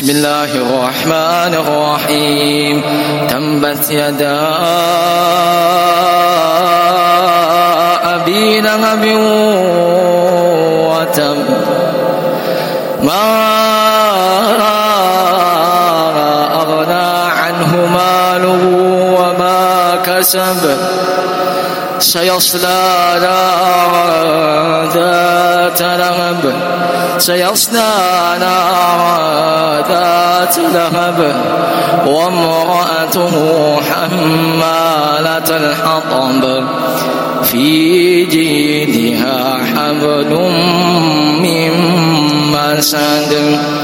بسم الله الرحمن الرحيم تبت يدا أبي لهب وتب ما أغنى عنه ماله وما كسب سيصلى نارا ذات لهب وامرأته حمالة الحطب في جيدها حبل من مسد